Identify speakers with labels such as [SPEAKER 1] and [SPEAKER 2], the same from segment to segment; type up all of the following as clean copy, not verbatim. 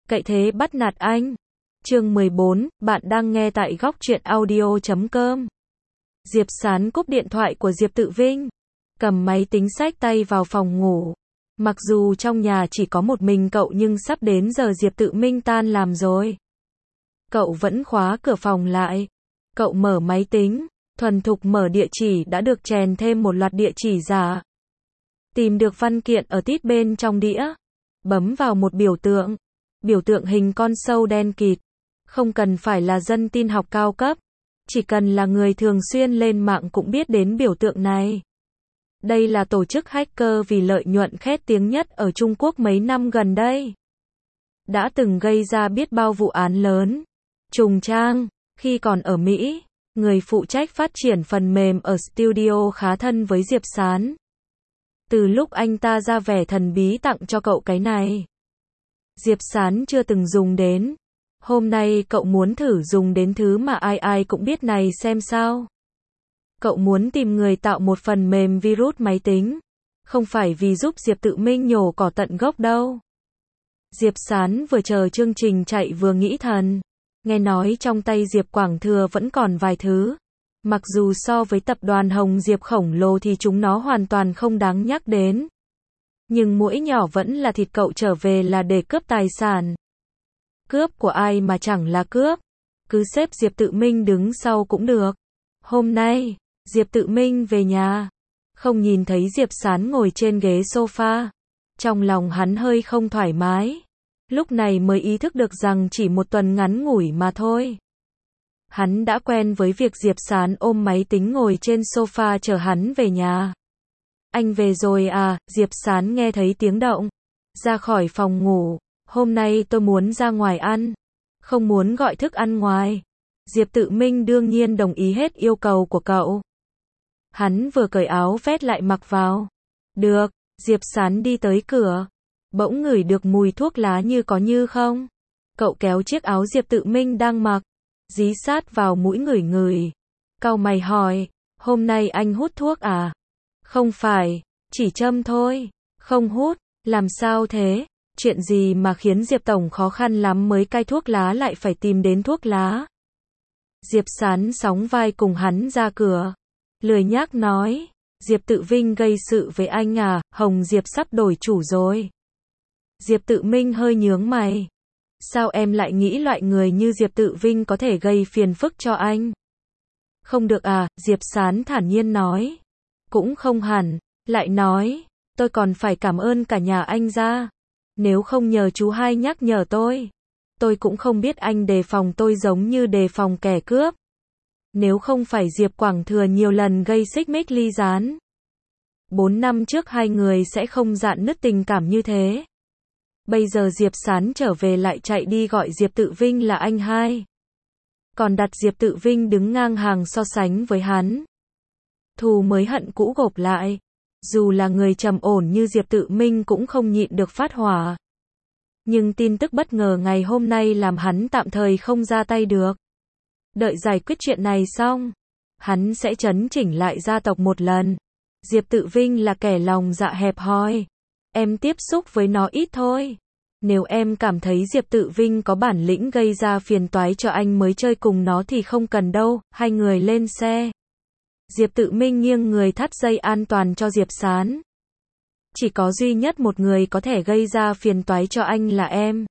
[SPEAKER 1] cậy thế bắt nạt anh. Chương 14, bạn đang nghe tại góc truyện audio.com. Diệp Sán cúp điện thoại của Diệp Tự Vinh, cầm máy tính xách tay vào phòng ngủ. Mặc dù trong nhà chỉ có một mình cậu nhưng sắp đến giờ Diệp Tự Minh tan làm rồi. Cậu vẫn khóa cửa phòng lại. Cậu mở máy tính, thuần thục mở địa chỉ đã được chèn thêm một loạt địa chỉ giả. Tìm được văn kiện ở tít bên trong đĩa. Bấm vào một biểu tượng hình con sâu đen kịt. Không cần phải là dân tin học cao cấp, chỉ cần là người thường xuyên lên mạng cũng biết đến biểu tượng này. Đây là tổ chức hacker vì lợi nhuận khét tiếng nhất ở Trung Quốc mấy năm gần đây. Đã từng gây ra biết bao vụ án lớn, trùng trang. Khi còn ở Mỹ, người phụ trách phát triển phần mềm ở studio khá thân với Diệp Sán. Từ lúc anh ta ra vẻ thần bí tặng cho cậu cái này, Diệp Sán chưa từng dùng đến. Hôm nay cậu muốn thử dùng đến thứ mà ai cũng biết này xem sao. Cậu muốn tìm người tạo một phần mềm virus máy tính. Không phải vì giúp Diệp Tự Minh nhổ cỏ tận gốc đâu. Diệp Sán vừa chờ chương trình chạy vừa nghĩ thần. Nghe nói trong tay Diệp Quảng Thừa vẫn còn vài thứ. Mặc dù so với tập đoàn Hồng Diệp khổng lồ thì chúng nó hoàn toàn không đáng nhắc đến. Nhưng mũi nhỏ vẫn là thịt, cậu trở về là để cướp tài sản. Cướp của ai mà chẳng là cướp. Cứ xếp Diệp Tự Minh đứng sau cũng được. Hôm nay, Diệp Tự Minh về nhà. Không nhìn thấy Diệp Sán ngồi trên ghế sofa. Trong lòng hắn hơi không thoải mái. Lúc này mới ý thức được rằng chỉ một tuần ngắn ngủi mà thôi. Hắn đã quen với việc Diệp Sán ôm máy tính ngồi trên sofa chờ hắn về nhà. Anh về rồi à? Diệp Sán nghe thấy tiếng động. Ra khỏi phòng ngủ. Hôm nay tôi muốn ra ngoài ăn. Không muốn gọi thức ăn ngoài. Diệp Tự Minh đương nhiên đồng ý hết yêu cầu của cậu. Hắn vừa cởi áo vest lại mặc vào. Được, Diệp Sán đi tới cửa. Bỗng ngửi được mùi thuốc lá như có như không. Cậu kéo chiếc áo Diệp Tự Minh đang mặc, dí sát vào mũi ngửi. Cau mày hỏi, hôm nay anh hút thuốc à? Không phải, chỉ châm thôi. Không hút, làm sao thế? Chuyện gì mà khiến Diệp Tổng khó khăn lắm mới cai thuốc lá lại phải tìm đến thuốc lá? Diệp Sán sóng vai cùng hắn ra cửa. Lười nhác nói, Diệp Tự Vinh gây sự với anh à? Hồng Diệp sắp đổi chủ rồi. Diệp Tự Minh hơi nhướng mày. Sao em lại nghĩ loại người như Diệp Tự Vinh có thể gây phiền phức cho anh? Không được à? Diệp Sán thản nhiên nói. Cũng không hẳn. Lại nói, tôi còn phải cảm ơn cả nhà anh ra. Nếu không nhờ chú hai nhắc nhở tôi cũng không biết anh đề phòng tôi giống như đề phòng kẻ cướp. Nếu không phải Diệp Quảng Thừa nhiều lần gây xích mích ly gián, 4 năm trước hai người sẽ không rạn nứt tình cảm như thế. Bây giờ Diệp Sán trở về lại chạy đi gọi Diệp Tự Vinh là anh hai. Còn đặt Diệp Tự Vinh đứng ngang hàng so sánh với hắn. Thù mới hận cũ gộp lại. Dù là người trầm ổn như Diệp Tự Minh cũng không nhịn được phát hỏa. Nhưng tin tức bất ngờ ngày hôm nay làm hắn tạm thời không ra tay được. Đợi giải quyết chuyện này xong, hắn sẽ chấn chỉnh lại gia tộc một lần. Diệp Tự Vinh là kẻ lòng dạ hẹp hòi. Em tiếp xúc với nó ít thôi. Nếu em cảm thấy Diệp Tự Vinh có bản lĩnh gây ra phiền toái cho anh mới chơi cùng nó thì không cần đâu. Hai người lên xe. Diệp Tự Minh nghiêng người thắt dây an toàn cho Diệp Sán. Chỉ có duy nhất một người có thể gây ra phiền toái cho anh là em.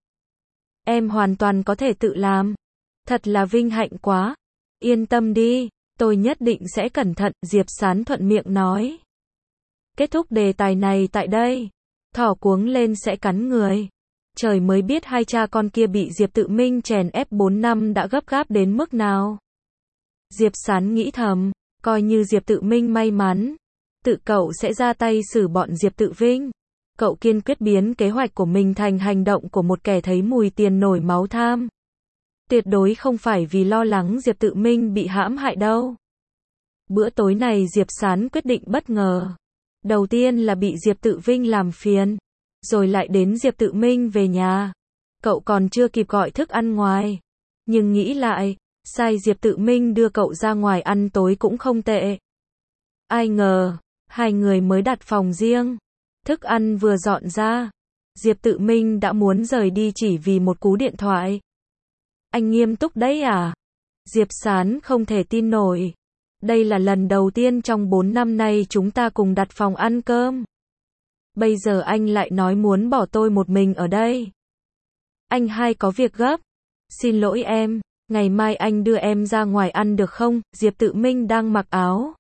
[SPEAKER 1] Em hoàn toàn có thể tự làm. Thật là vinh hạnh quá. Yên tâm đi, tôi nhất định sẽ cẩn thận, Diệp Sán thuận miệng nói. Kết thúc đề tài này tại đây. Thỏ cuống lên sẽ cắn người. Trời mới biết hai cha con kia bị Diệp Tự Minh chèn ép 4 năm đã gấp gáp đến mức nào. Diệp Sán nghĩ thầm, coi như Diệp Tự Minh may mắn, tự cậu sẽ ra tay xử bọn Diệp Tự Vinh. Cậu kiên quyết biến kế hoạch của mình thành hành động của một kẻ thấy mùi tiền nổi máu tham. Tuyệt đối không phải vì lo lắng Diệp Tự Minh bị hãm hại đâu. Bữa tối này Diệp Sán quyết định bất ngờ. Đầu tiên là bị Diệp Tự Vinh làm phiền, rồi lại đến Diệp Tự Minh về nhà. Cậu còn chưa kịp gọi thức ăn ngoài. Nhưng nghĩ lại, sai Diệp Tự Minh đưa cậu ra ngoài ăn tối cũng không tệ. Ai ngờ, hai người mới đặt phòng riêng. Thức ăn vừa dọn ra, Diệp Tự Minh đã muốn rời đi chỉ vì một cú điện thoại. Anh nghiêm túc đấy à? Diệp Sán không thể tin nổi. Đây là lần đầu tiên trong 4 năm nay chúng ta cùng đặt phòng ăn cơm. Bây giờ anh lại nói muốn bỏ tôi một mình ở đây. Anh hai có việc gấp. Xin lỗi em, ngày mai anh đưa em ra ngoài ăn được không? Diệp Tự Minh đang mặc áo.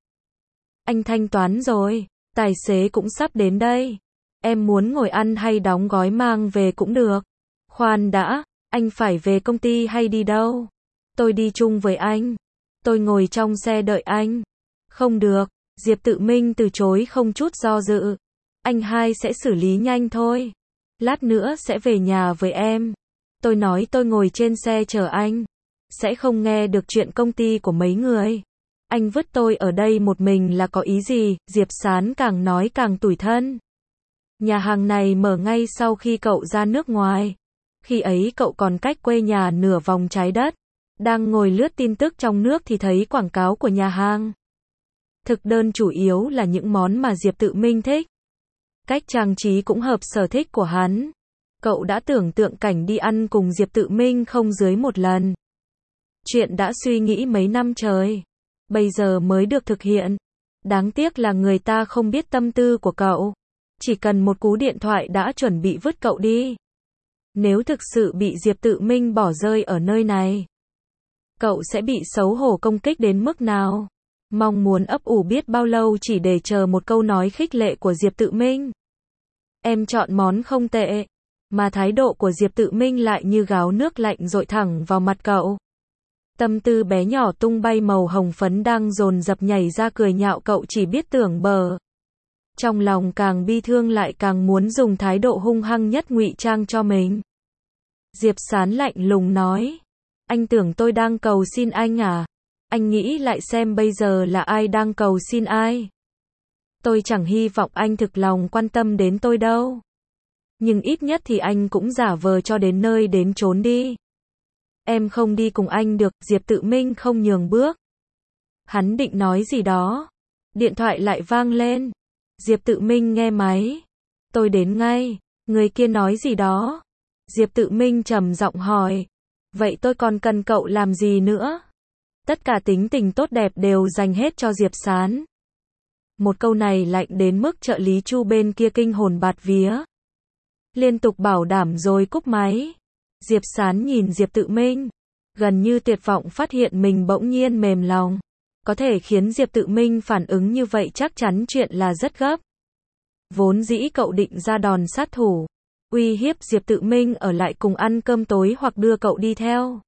[SPEAKER 1] Anh thanh toán rồi, tài xế cũng sắp đến đây. Em muốn ngồi ăn hay đóng gói mang về cũng được. Khoan đã, anh phải về công ty hay đi đâu? Tôi đi chung với anh. Tôi ngồi trong xe đợi anh. Không được, Diệp Tự Minh từ chối không chút do dự. Anh hai sẽ xử lý nhanh thôi. Lát nữa sẽ về nhà với em. Tôi nói tôi ngồi trên xe chờ anh. Sẽ không nghe được chuyện công ty của mấy người. Anh vứt tôi ở đây một mình là có ý gì? Diệp Sán càng nói càng tủi thân. Nhà hàng này mở ngay sau khi cậu ra nước ngoài. Khi ấy cậu còn cách quê nhà nửa vòng trái đất. Đang ngồi lướt tin tức trong nước thì thấy quảng cáo của nhà hàng. Thực đơn chủ yếu là những món mà Diệp Tự Minh thích. Cách trang trí cũng hợp sở thích của hắn. Cậu đã tưởng tượng cảnh đi ăn cùng Diệp Tự Minh không dưới một lần. Chuyện đã suy nghĩ mấy năm trời. Bây giờ mới được thực hiện. Đáng tiếc là người ta không biết tâm tư của cậu. Chỉ cần một cú điện thoại đã chuẩn bị vứt cậu đi. Nếu thực sự bị Diệp Tự Minh bỏ rơi ở nơi này, cậu sẽ bị xấu hổ công kích đến mức nào? Mong muốn ấp ủ biết bao lâu chỉ để chờ một câu nói khích lệ của Diệp Tự Minh. Em chọn món không tệ. Mà thái độ của Diệp Tự Minh lại như gáo nước lạnh dội thẳng vào mặt cậu. Tâm tư bé nhỏ tung bay màu hồng phấn đang dồn dập nhảy ra cười nhạo cậu chỉ biết tưởng bờ. Trong lòng càng bi thương lại càng muốn dùng thái độ hung hăng nhất ngụy trang cho mình. Diệp Sán lạnh lùng nói. Anh tưởng tôi đang cầu xin anh à? Anh nghĩ lại xem bây giờ là ai đang cầu xin ai? Tôi chẳng hy vọng anh thực lòng quan tâm đến tôi đâu. Nhưng ít nhất thì anh cũng giả vờ cho đến nơi đến chốn đi. Em không đi cùng anh được, Diệp Tự Minh không nhường bước. Hắn định nói gì đó. Điện thoại lại vang lên. Diệp Tự Minh nghe máy. Tôi đến ngay. Người kia nói gì đó. Diệp Tự Minh trầm giọng hỏi. Vậy tôi còn cần cậu làm gì nữa? Tất cả tính tình tốt đẹp đều dành hết cho Diệp Sán. Một câu này lạnh đến mức trợ lý Chu bên kia kinh hồn bạt vía. Liên tục bảo đảm rồi cúp máy. Diệp Sán nhìn Diệp Tự Minh. Gần như tuyệt vọng phát hiện mình bỗng nhiên mềm lòng. Có thể khiến Diệp Tự Minh phản ứng như vậy chắc chắn chuyện là rất gấp. Vốn dĩ cậu định ra đòn sát thủ. Uy hiếp Diệp Tự Minh ở lại cùng ăn cơm tối hoặc đưa cậu đi theo.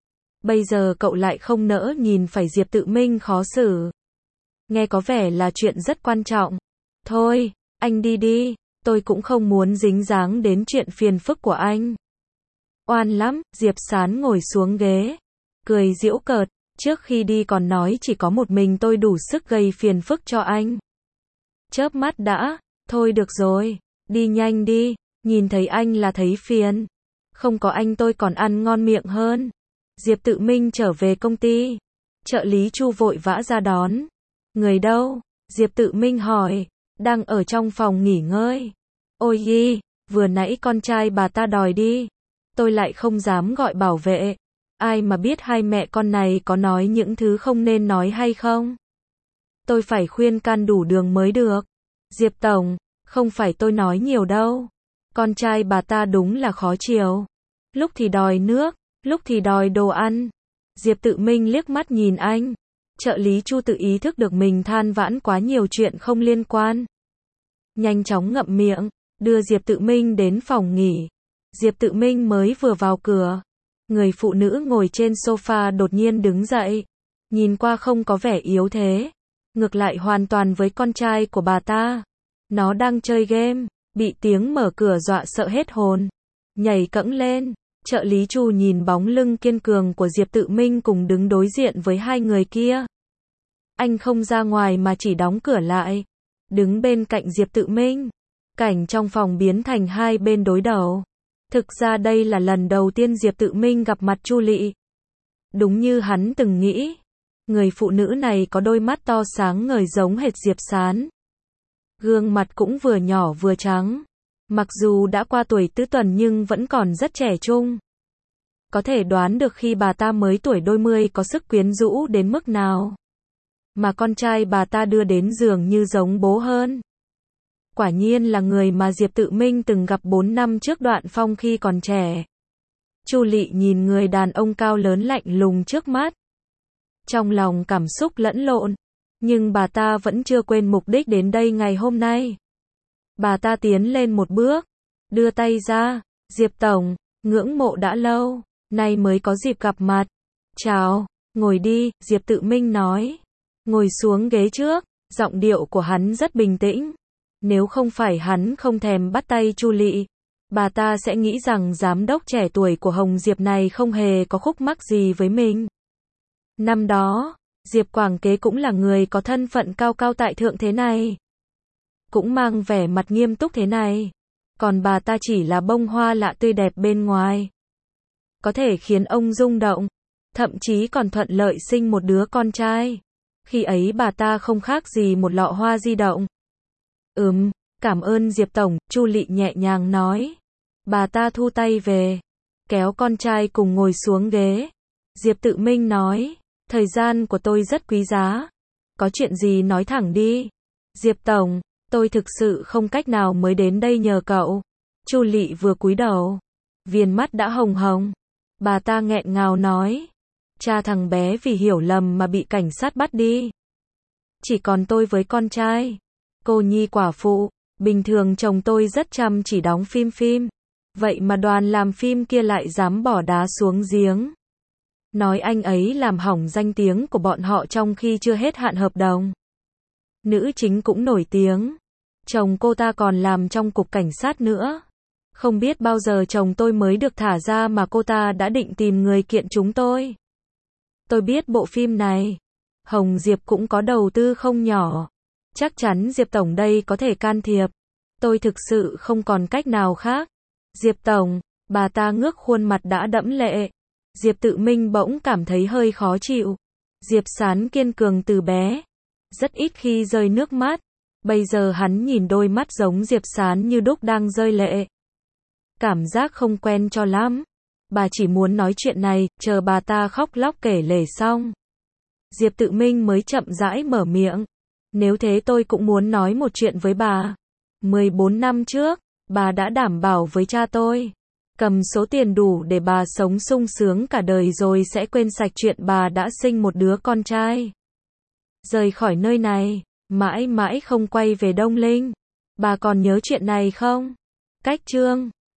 [SPEAKER 1] Bây giờ cậu lại không nỡ nhìn phải Diệp Tự Minh khó xử. Nghe có vẻ là chuyện rất quan trọng. Thôi, anh đi đi. Tôi cũng không muốn dính dáng đến chuyện phiền phức của anh. Oan lắm, Diệp Sán ngồi xuống ghế. Cười giễu cợt. Trước khi đi còn nói chỉ có một mình tôi đủ sức gây phiền phức cho anh. Chớp mắt đã. Thôi được rồi. Đi nhanh đi. Nhìn thấy anh là thấy phiền. Không có anh tôi còn ăn ngon miệng hơn. Diệp Tự Minh trở về công ty. Trợ lý Chu vội vã ra đón. Người đâu? Diệp Tự Minh hỏi. Đang ở trong phòng nghỉ ngơi. Ôi y, vừa nãy con trai bà ta đòi đi. Tôi lại không dám gọi bảo vệ. Ai mà biết hai mẹ con này có nói những thứ không nên nói hay không? Tôi phải khuyên can đủ đường mới được. Diệp Tổng, không phải tôi nói nhiều đâu. Con trai bà ta đúng là khó chiều. Lúc thì đòi nước, lúc thì đòi đồ ăn. Diệp Tự Minh liếc mắt nhìn anh. Trợ lý Chu tự ý thức được mình than vãn quá nhiều chuyện không liên quan. Nhanh chóng ngậm miệng, đưa Diệp Tự Minh đến phòng nghỉ. Diệp Tự Minh mới vừa vào cửa. Người phụ nữ ngồi trên sofa đột nhiên đứng dậy. Nhìn qua không có vẻ yếu thế. Ngược lại hoàn toàn với con trai của bà ta. Nó đang chơi game, bị tiếng mở cửa dọa sợ hết hồn. Nhảy cẫng lên. Trợ lý Chu nhìn bóng lưng kiên cường của Diệp Tự Minh cùng đứng đối diện với hai người kia. Anh không ra ngoài mà chỉ đóng cửa lại. Đứng bên cạnh Diệp Tự Minh. Cảnh trong phòng biến thành hai bên đối đầu. Thực ra đây là lần đầu tiên Diệp Tự Minh gặp mặt Chu Lị. Đúng như hắn từng nghĩ. Người phụ nữ này có đôi mắt to sáng ngời giống hệt Diệp Sán. Gương mặt cũng vừa nhỏ vừa trắng. Mặc dù đã qua tuổi tứ tuần nhưng vẫn còn rất trẻ trung. Có thể đoán được khi bà ta mới tuổi đôi mươi có sức quyến rũ đến mức nào. Mà con trai bà ta đưa đến dường như giống bố hơn. Quả nhiên là người mà Diệp Tự Minh từng gặp 4 năm trước Đoạn Phong khi còn trẻ. Chu Lị nhìn người đàn ông cao lớn lạnh lùng trước mắt. Trong lòng cảm xúc lẫn lộn. Nhưng bà ta vẫn chưa quên mục đích đến đây ngày hôm nay. Bà ta tiến lên một bước. Đưa tay ra. Diệp Tổng, ngưỡng mộ đã lâu. Nay mới có dịp gặp mặt. Chào, ngồi đi, Diệp Tự Minh nói. Ngồi xuống ghế trước. Giọng điệu của hắn rất bình tĩnh. Nếu không phải hắn không thèm bắt tay Chu Lị, bà ta sẽ nghĩ rằng giám đốc trẻ tuổi của Hồng Diệp này không hề có khúc mắc gì với mình. Năm đó, Diệp Quảng Kế cũng là người có thân phận cao cao tại thượng thế này. Cũng mang vẻ mặt nghiêm túc thế này. Còn bà ta chỉ là bông hoa lạ tươi đẹp bên ngoài. Có thể khiến ông rung động. Thậm chí còn thuận lợi sinh một đứa con trai. Khi ấy bà ta không khác gì một lọ hoa di động. Cảm ơn Diệp Tổng, Chu Lị nhẹ nhàng nói. Bà ta thu tay về. Kéo con trai cùng ngồi xuống ghế. Diệp Tự Minh nói. Thời gian của tôi rất quý giá. Có chuyện gì nói thẳng đi. Diệp Tổng, tôi thực sự không cách nào mới đến đây nhờ cậu. Chu Lị vừa cúi đầu. Viền mắt đã hồng hồng. Bà ta nghẹn ngào nói. Cha thằng bé vì hiểu lầm mà bị cảnh sát bắt đi. Chỉ còn tôi với con trai. Cô nhi quả phụ. Bình thường chồng tôi rất chăm chỉ đóng phim. Vậy mà đoàn làm phim kia lại dám bỏ đá xuống giếng. Nói anh ấy làm hỏng danh tiếng của bọn họ trong khi chưa hết hạn hợp đồng. Nữ chính cũng nổi tiếng. Chồng cô ta còn làm trong cục cảnh sát nữa. Không biết bao giờ chồng tôi mới được thả ra mà cô ta đã định tìm người kiện chúng tôi. Tôi biết bộ phim này. Hồng Diệp cũng có đầu tư không nhỏ. Chắc chắn Diệp Tổng đây có thể can thiệp. Tôi thực sự không còn cách nào khác. Diệp Tổng, bà ta ngước khuôn mặt đã đẫm lệ. Diệp Tự Minh bỗng cảm thấy hơi khó chịu. Diệp Sán kiên cường từ bé. Rất ít khi rơi nước mắt. Bây giờ hắn nhìn đôi mắt giống Diệp Sán như đúc đang rơi lệ. Cảm giác không quen cho lắm. Bà chỉ muốn nói chuyện này, chờ bà ta khóc lóc kể lể xong. Diệp Tự Minh mới chậm rãi mở miệng. Nếu thế tôi cũng muốn nói một chuyện với bà. 14 năm trước, bà đã đảm bảo với cha tôi. Cầm số tiền đủ để bà sống sung sướng cả đời rồi sẽ quên sạch chuyện bà đã sinh một đứa con trai. Rời khỏi nơi này, mãi mãi không quay về Đông Linh. Bà còn nhớ chuyện này không? Cách chương